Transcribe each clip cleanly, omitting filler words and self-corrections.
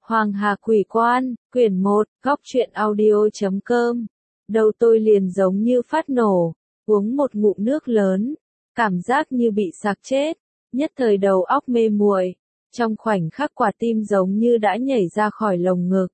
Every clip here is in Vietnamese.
Hoàng Hà Quỷ Quan, quyển 1, góc truyện audio.com. Đầu tôi liền giống như phát nổ, uống một ngụm nước lớn, cảm giác như bị sặc chết, nhất thời đầu óc mê muội, trong khoảnh khắc quả tim giống như đã nhảy ra khỏi lồng ngực.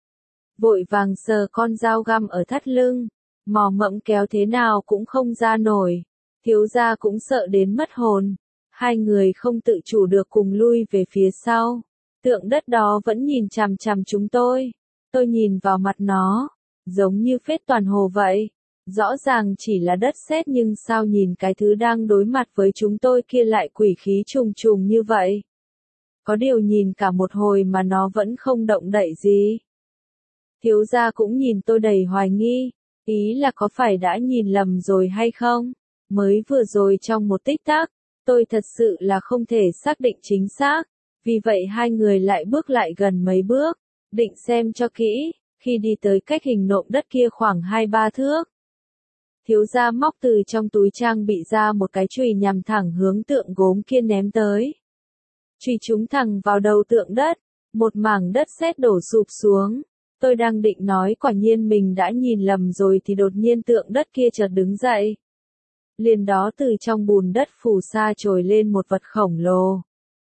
Vội vàng sờ con dao găm ở thắt lưng, mò mẫm kéo thế nào cũng không ra nổi, thiếu gia cũng sợ đến mất hồn, hai người không tự chủ được cùng lui về phía sau. Tượng đất đó vẫn nhìn chằm chằm chúng tôi nhìn vào mặt nó, giống như phết toàn hồ vậy. Rõ ràng chỉ là đất sét nhưng sao nhìn cái thứ đang đối mặt với chúng tôi kia lại quỷ khí trùng trùng như vậy. Có điều nhìn cả một hồi mà nó vẫn không động đậy gì. Thiếu gia cũng nhìn tôi đầy hoài nghi, ý là có phải đã nhìn lầm rồi hay không? Mới vừa rồi trong một tích tắc, tôi thật sự là không thể xác định chính xác. Vì vậy hai người lại bước lại gần mấy bước, định xem cho kỹ, khi đi tới cách hình nộm đất kia khoảng 2-3 thước. Thiếu gia móc từ trong túi trang bị ra một cái chùy nhằm thẳng hướng tượng gốm kia ném tới. Chùy trúng thẳng vào đầu tượng đất, một mảng đất sét đổ sụp xuống. Tôi đang định nói quả nhiên mình đã nhìn lầm rồi thì đột nhiên tượng đất kia chợt đứng dậy. Liền đó từ trong bùn đất phù sa trồi lên một vật khổng lồ.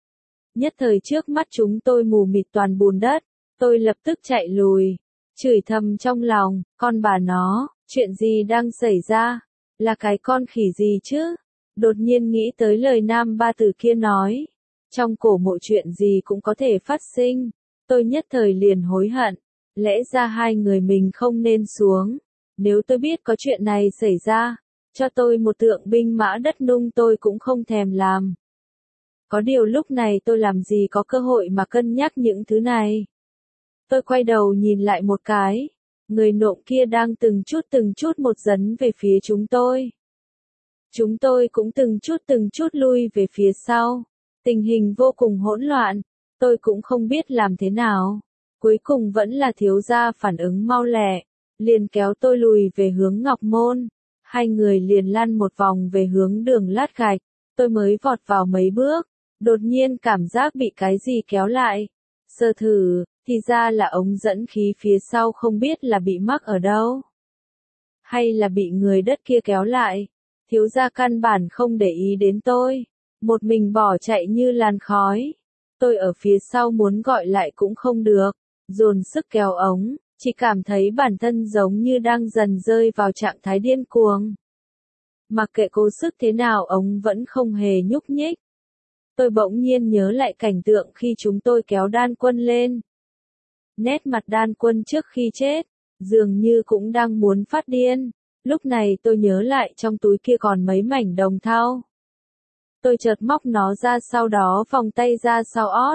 Nhất thời trước mắt chúng tôi mù mịt toàn bùn đất, tôi lập tức chạy lùi, chửi thầm trong lòng, con bà nó, chuyện gì đang xảy ra, là cái con khỉ gì chứ, đột nhiên nghĩ tới lời nam ba tử kia nói, trong cổ mộ chuyện gì cũng có thể phát sinh, tôi nhất thời liền hối hận, lẽ ra hai người mình không nên xuống, nếu tôi biết có chuyện này xảy ra, cho tôi một tượng binh mã đất nung tôi cũng không thèm làm. Có điều lúc này tôi làm gì có cơ hội mà cân nhắc những thứ này. Tôi quay đầu nhìn lại một cái, người nộm kia đang từng chút một dấn về phía chúng tôi. Chúng tôi cũng từng chút lui về phía sau. Tình hình vô cùng hỗn loạn, tôi cũng không biết làm thế nào. Cuối cùng vẫn là thiếu gia phản ứng mau lẹ, liền kéo tôi lùi về hướng Ngọc Môn. Hai người liền lăn một vòng về hướng đường lát gạch, tôi mới vọt vào mấy bước. Đột nhiên cảm giác bị cái gì kéo lại. Sơ thử, thì ra là ống dẫn khí phía sau không biết là bị mắc ở đâu. Hay là bị người đất kia kéo lại. Thiếu gia căn bản không để ý đến tôi. Một mình bỏ chạy như làn khói. Tôi ở phía sau muốn gọi lại cũng không được. Dồn sức kéo ống, chỉ cảm thấy bản thân giống như đang dần rơi vào trạng thái điên cuồng. Mặc kệ cố sức thế nào ống vẫn không hề nhúc nhích. Tôi bỗng nhiên nhớ lại cảnh tượng khi chúng tôi kéo Đan Quân lên. Nét mặt Đan Quân trước khi chết, dường như cũng đang muốn phát điên. Lúc này tôi nhớ lại trong túi kia còn mấy mảnh đồng thau. Tôi chợt móc nó ra sau đó vòng tay ra sau ót.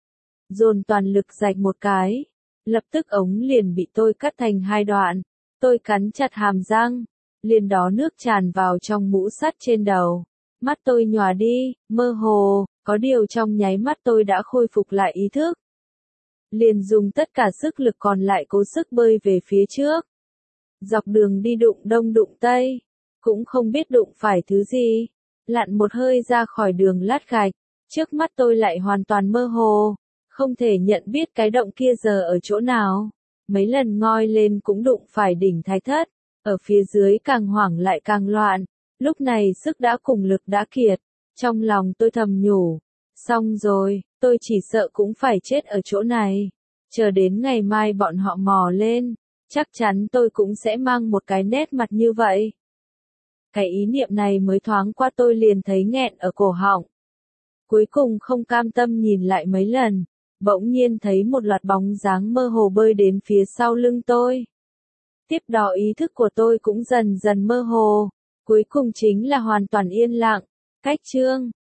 Dồn toàn lực rạch một cái. Lập tức ống liền bị tôi cắt thành hai đoạn. Tôi cắn chặt hàm răng. Liền đó nước tràn vào trong mũ sắt trên đầu. Mắt tôi nhòa đi, mơ hồ, có điều trong nháy mắt tôi đã khôi phục lại ý thức. Liền dùng tất cả sức lực còn lại cố sức bơi về phía trước. Dọc đường đi đụng đông đụng tây, cũng không biết đụng phải thứ gì. Lặn một hơi ra khỏi đường lát gạch, trước mắt tôi lại hoàn toàn mơ hồ, không thể nhận biết cái động kia giờ ở chỗ nào. Mấy lần ngoi lên cũng đụng phải đỉnh Thái Thất, ở phía dưới càng hoảng lại càng loạn. Lúc này sức đã cùng lực đã kiệt, trong lòng tôi thầm nhủ, xong rồi, tôi chỉ sợ cũng phải chết ở chỗ này, chờ đến ngày mai bọn họ mò lên, chắc chắn tôi cũng sẽ mang một cái nét mặt như vậy. Cái ý niệm này mới thoáng qua tôi liền thấy nghẹn ở cổ họng. Cuối cùng không cam tâm nhìn lại mấy lần, bỗng nhiên thấy một loạt bóng dáng mơ hồ bơi đến phía sau lưng tôi. Tiếp đó ý thức của tôi cũng dần dần mơ hồ. Cuối cùng chính là hoàn toàn yên lặng. Cách chương